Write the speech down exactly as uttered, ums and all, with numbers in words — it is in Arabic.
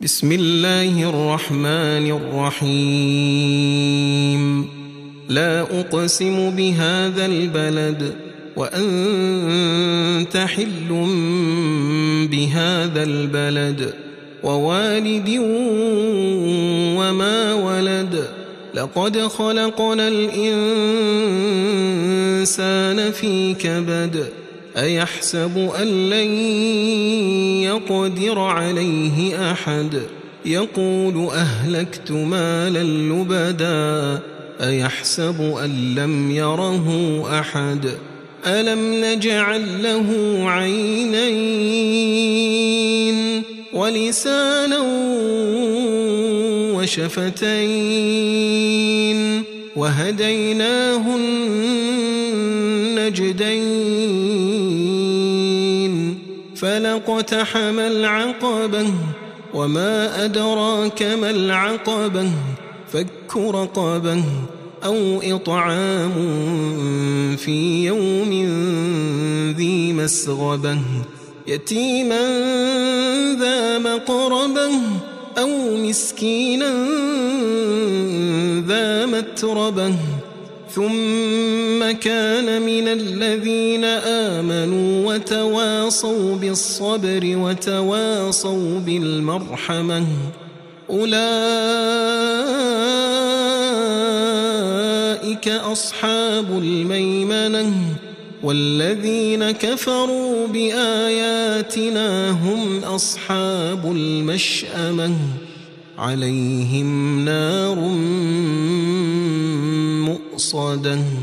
بسم الله الرحمن الرحيم لا أقسم بهذا البلد وأنت حل بهذا البلد ووالد وما ولد لقد خلقنا الإنسان في كبد أيحسب أن لن يقدر عليه أحد يقول أهلكت مالا لبدا أيحسب أن لم يره أحد ألم نجعل له عينين ولسانا وشفتين وهديناه النجدين فلاقتحم العقبة وما أدراك ما العقبة فك رقبة أو إطعام في يوم ذي مسغبة يتيما ذا مقربة أو مسكينا ذا متربة ثم كان من الذين آمنوا وتواصوا بالصبر وتواصوا بالمرحمة أولئك أصحاب الميمنة والذين كفروا بآياتنا هم أصحاب المشأمة عليهم نار مؤصدة